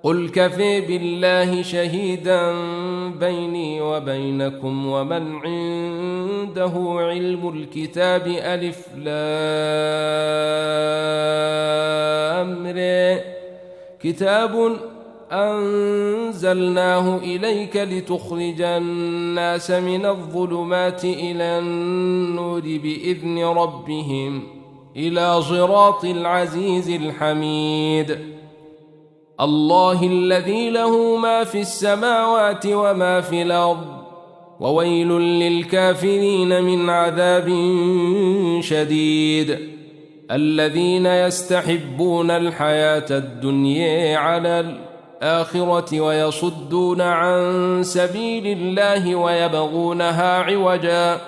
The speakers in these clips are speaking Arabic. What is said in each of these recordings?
قل كفى بالله شهيدا بيني وبينكم ومن عنده علم الكتاب ألف لام ر كتاب أنزلناه إليك لتخرج الناس من الظلمات إلى النور بإذن ربهم إلى صراط العزيز الحميد الله الذي له ما في السماوات وما في الأرض وويل للكافرين من عذاب شديد الذين يستحبون الحياة الدنيا على الآخرة ويصدون عن سبيل الله ويبغونها عوجا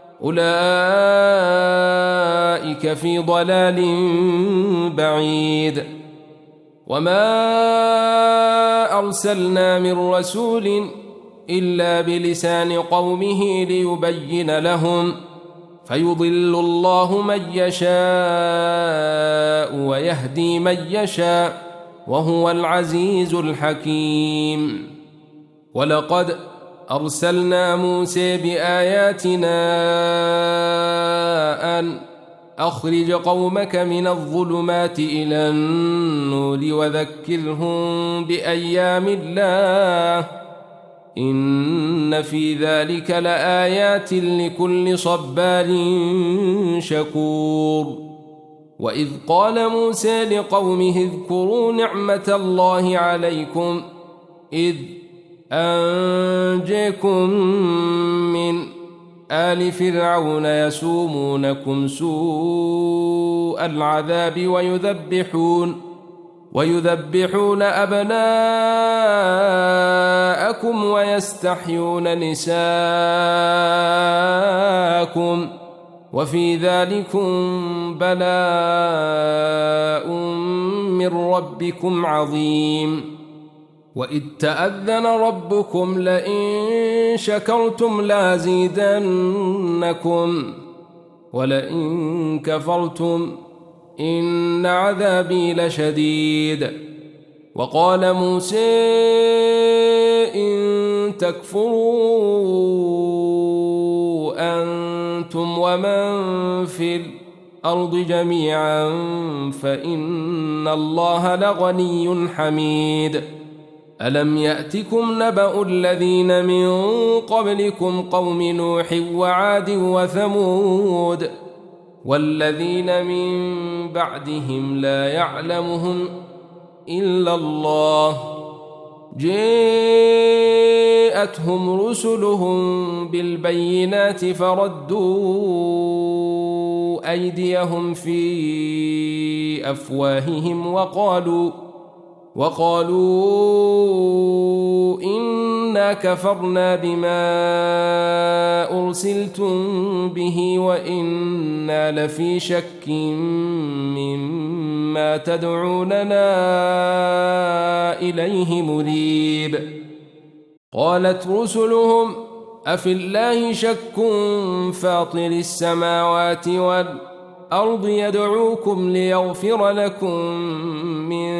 أولئك في ضلال بعيد وما أرسلنا من رسول إلا بلسان قومه ليبين لهم فيضل الله من يشاء ويهدي من يشاء وهو العزيز الحكيم ولقد أرسلنا موسى بآياتنا أن أخرج قومك من الظلمات إلى النور وذكرهم بأيام الله إن في ذلك لآيات لكل صبار شكور وإذ قال موسى لقومه اذكروا نعمة الله عليكم إذ أنجاكم من آل فرعون يسومونكم سوء العذاب ويذبحون أبناءكم ويستحيون نساءكم وفي ذلكم بلاء من ربكم عظيم وإذ تأذن ربكم لئن شكرتم لازيدنكم ولئن كفرتم إن عذابي لشديد وقال موسى إن تكفروا أنتم ومن في الأرض جميعا فإن الله لغني حميد ألم يأتكم نبأ الذين من قبلكم قوم نوح وعاد وثمود والذين من بعدهم لا يعلمهم إلا الله جاءتهم رسلهم بالبينات فردوا أيديهم في أفواههم وقالوا إنا كفرنا بما أرسلتم به وإنا لفي شك مما تدعوننا إليه مريب قالت رسلهم أفي الله شك فاطر السماوات والأرض يدعوكم ليغفر لكم من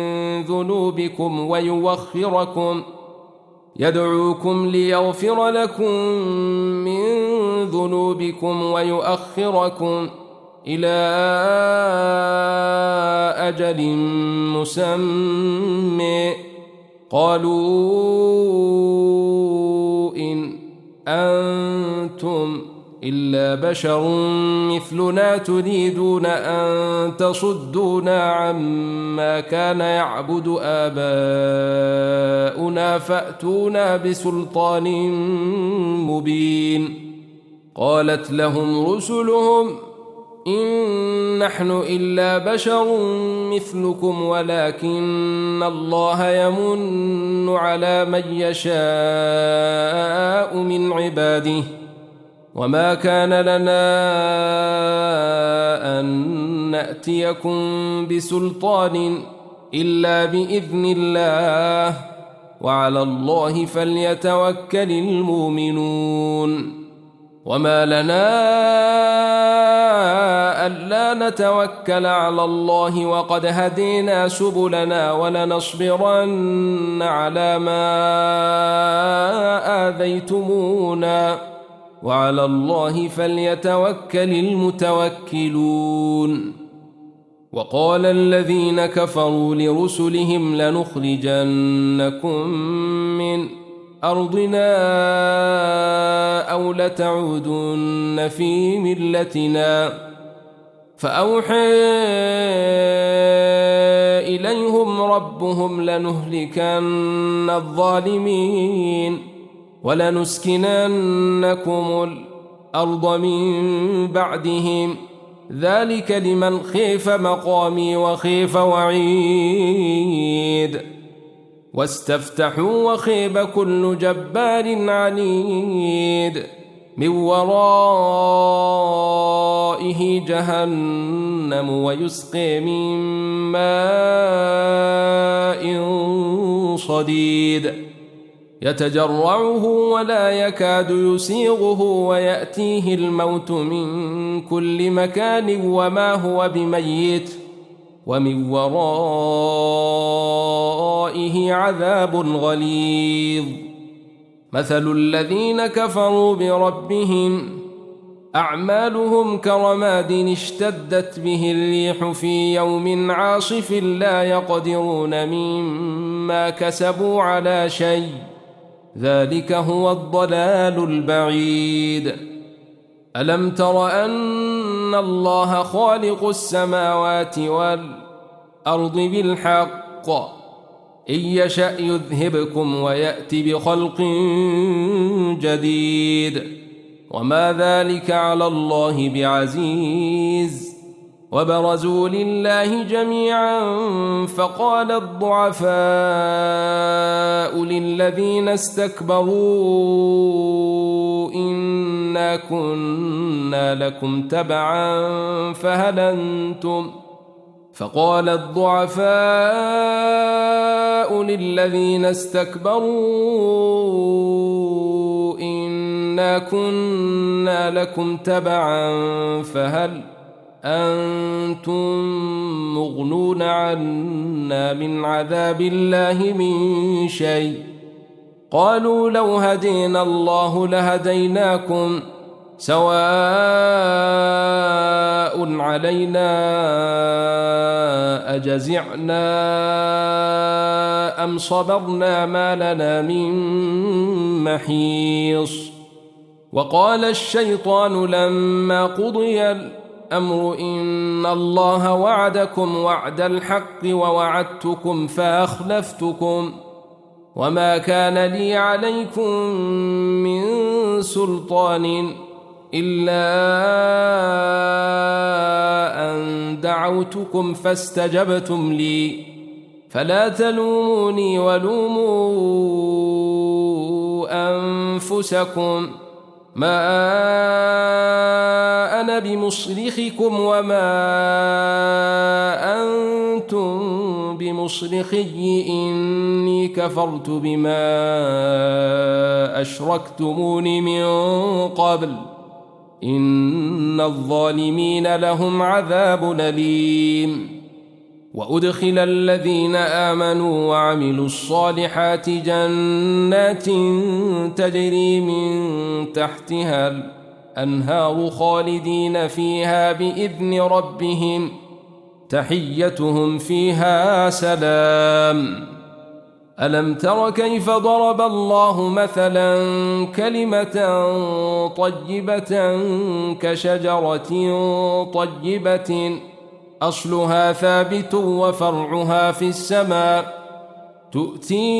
ذنوبكم ويؤخركم إلى أجل مسمى قالوا إن أنتم إلا بشر مثلنا تريدون أن تصدونا عما كان يعبد آباؤنا فأتونا بسلطان مبين قالت لهم رسلهم إن نحن إلا بشر مثلكم ولكن الله يمن على من يشاء من عباده وما كان لنا أن نأتيكم بسلطان إلا بإذن الله وعلى الله فليتوكل المؤمنون وما لنا ألا نتوكل على الله وقد هدينا سبلنا ولنصبرن على ما آذيتمونا وعلى الله فليتوكل المتوكلون. وقال الذين كفروا لرسلهم لنخرجنكم من أرضنا أو لتعودن في ملتنا فأوحى إليهم ربهم لنهلكن الظالمين ولنسكننكم الأرض من بعدهم ذلك لمن خيف مقامي وخيف وعيد. واستفتحوا وخيب كل جبار عنيد من ورائه جهنم ويسقي من ماء صديد يتجرعه ولا يكاد يسيغه ويأتيه الموت من كل مكان وما هو بميت ومن ورائه عذاب غليظ. مثل الذين كفروا بربهم أعمالهم كرماد اشتدت به الريح في يوم عاصف لا يقدرون مما كسبوا على شيء ذلك هو الضلال البعيد. ألم تر أن الله خالق السماوات والأرض بالحق إن يشأ يذهبكم ويأتي بخلق جديد وما ذلك على الله بعزيز. وبرزوا لله جميعا فقال الضعفاء للذين استكبروا إنا كنا لكم تبعا فقال الضعفاء للذين استكبروا إنا كنا لكم تبعا فهل أنتم مغنون عنا من عذاب الله من شيء قالوا لو هدينا الله لهديناكم سواء علينا أجزعنا أم صبرنا ما لنا من محيص. وقال الشيطان لما قضي الأمر إن الله وعدكم وعد الحق ووعدتكم فأخلفتكم وما كان لي عليكم من سلطان إلا أن دعوتكم فاستجبتم لي فلا تلوموني ولوموا أنفسكم ما أنا بمصرخكم وما أنتم بمصرخي إني كفرت بما أشركتمون من قبل إن الظالمين لهم عذاب أليم. وأدخل الذين آمنوا وعملوا الصالحات جنات تجري من تحتها الأنهار خالدين فيها بإذن ربهم تحيتهم فيها سلام. ألم تر كيف ضرب الله مثلا كلمة طيبة كشجرة طيبة أصلها ثابت وفرعها في السماء تؤتي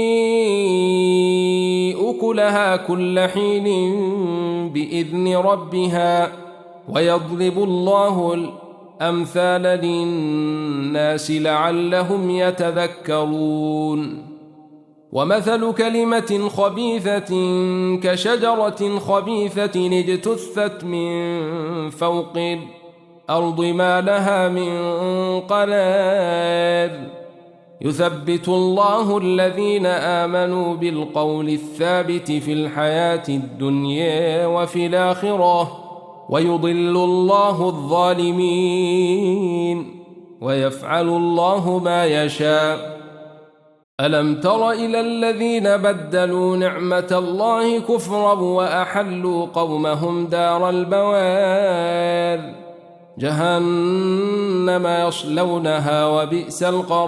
أكلها كل حين بإذن ربها ويضرب الله الأمثال للناس لعلهم يتذكرون. ومثل كلمة خبيثة كشجرة خبيثة اجتثت من فوق الأرض ما لها من قرار يثبت الله الذين آمنوا بالقول الثابت في الحياة الدنيا وفي الآخرة ويضل الله الظالمين ويفعل الله ما يشاء. ألم تر إلى الذين بدلوا نعمة الله كفرا وأحلوا قومهم دار البوار جهنم يصلونها وبئس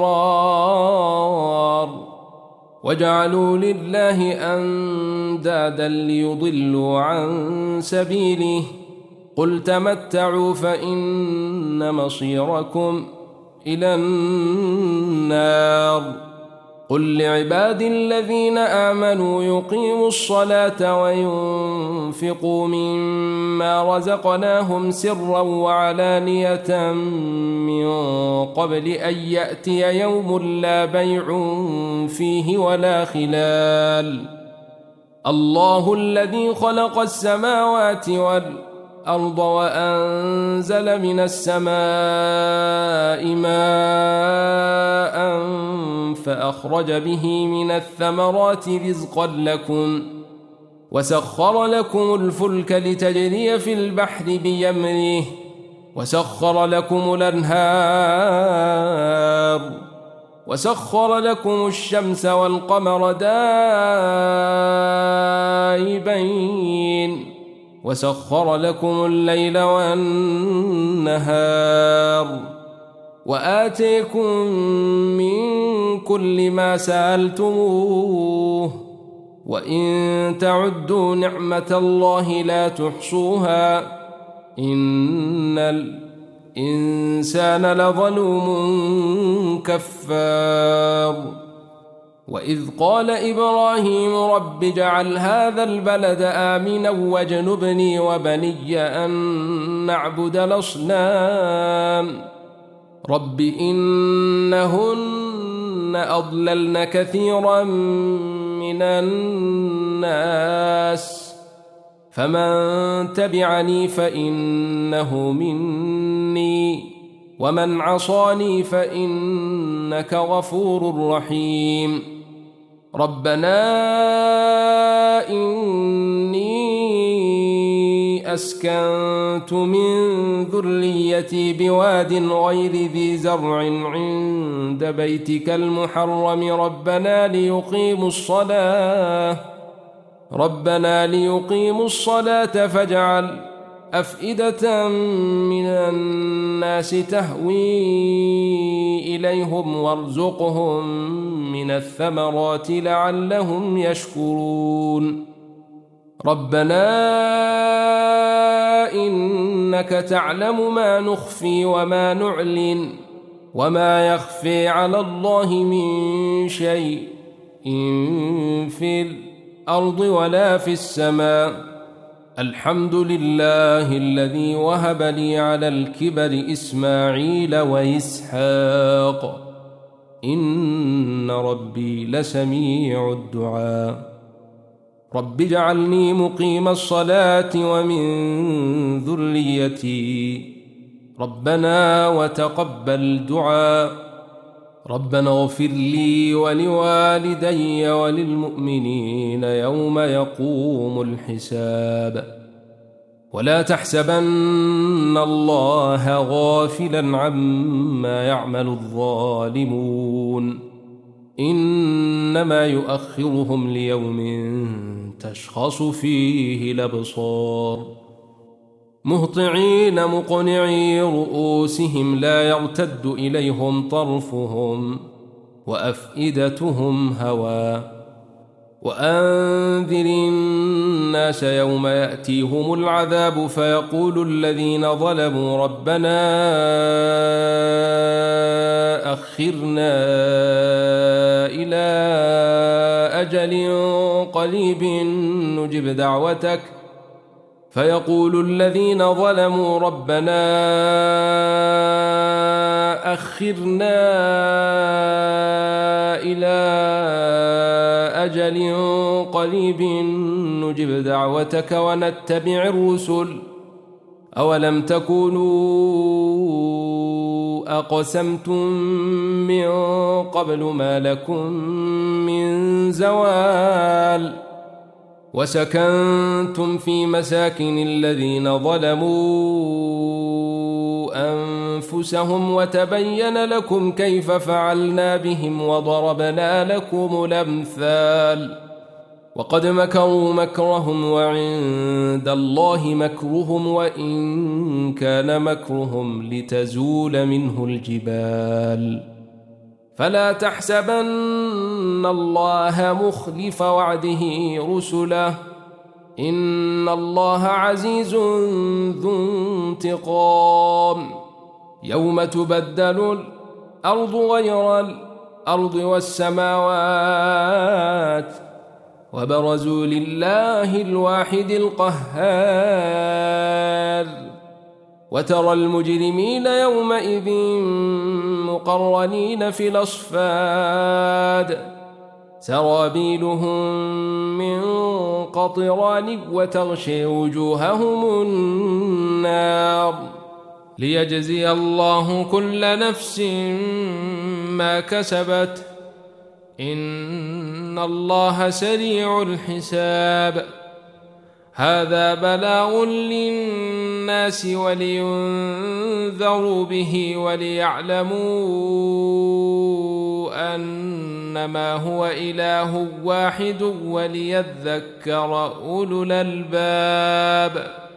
القرار. وجعلوا لله أندادا ليضلوا عن سبيله قل تمتعوا فإن مصيركم إلى النار. قل لعبادي الذين آمنوا يقيموا الصلاة وينفقوا مما رزقناهم سرا وعلانية من قبل أن يأتي يوم لا بيع فيه ولا خلال. الله الذي خلق السماوات والأرض وأنزل من السماء ماء فأخرج به من الثمرات رزقا لكم وسخر لكم الفلك لتجري في البحر بأمره وسخر لكم الأنهار وسخر لكم الشمس والقمر دائبين وسخر لكم الليل والنهار وآتيكم من كل ما سألتموه وإن تعدوا نعمة الله لا تحصوها إن الإنسان لظلوم كفار. وإذ قال إبراهيم رب اجعل هذا البلد آمنا واجنبني وبني أن نعبد الأصنام رب إنهن أضللن كثيرا من الناس فمن تبعني فإنه مني ومن عصاني فإنك غفور رحيم. ربنا إني أسكنت من ذريتي بواد غير ذي زرع عند بيتك المحرم ربنا ليقيموا الصلاة فاجعل أفئدة من الناس تهوي إليهم وارزقهم من الثمرات لعلهم يشكرون. ربنا إنك تعلم ما نخفي وما نعلن وما يخفي على الله من شيء في الأرض ولا في السماء. الحمد لله الذي وهب لي على الكبر إسماعيل وإسحاق إن ربي لسميع الدعاء. رب اجعلني مقيم الصلاة ومن ذريتي ربنا وتقبل دعاء. ربنا اغفر لي ولوالدي وللمؤمنين يوم يقوم الحساب. ولا تحسبن الله غافلا عما يعمل الظالمون إنما يؤخرهم ليوم تشخص فيه الأبصار مهطعين مقنعي رؤوسهم لا يرتد إليهم طرفهم وأفئدتهم هواء. وأنذر الناس يوم يأتيهم العذاب فيقول الذين ظلموا ربنا أخرنا إلى أجل قريب نجب دعوتك فيقول الذين ظلموا ربنا أخرنا إلى أجل قريب نجب دعوتك ونتبع الرسل أولم تكونوا أقسمتم من قبل ما لكم من زوال وسكنتم في مساكن الذين ظلموا أنفسهم وتبين لكم كيف فعلنا بهم وضربنا لكم الأمثال وقد مكروا مكرهم وعند الله مكرهم وإن كان مكرهم لتزول منه الجبال فلا تحسبن الله مخلف وعده رسله إن الله عزيز ذو انتقام يوم تبدل الأرض غير الأرض والسماوات وبرزوا لله الواحد القهار وترى المجرمين يومئذ مقرنين في الأصفاد سرابيلهم من قطران وتغشي وجوههم النار ليجزي الله كل نفس ما كسبت إن الله سريع الحساب هذا بلاغ للناس ولينذروا به وليعلموا أنما هو إله واحد وليذكر أولو الألباب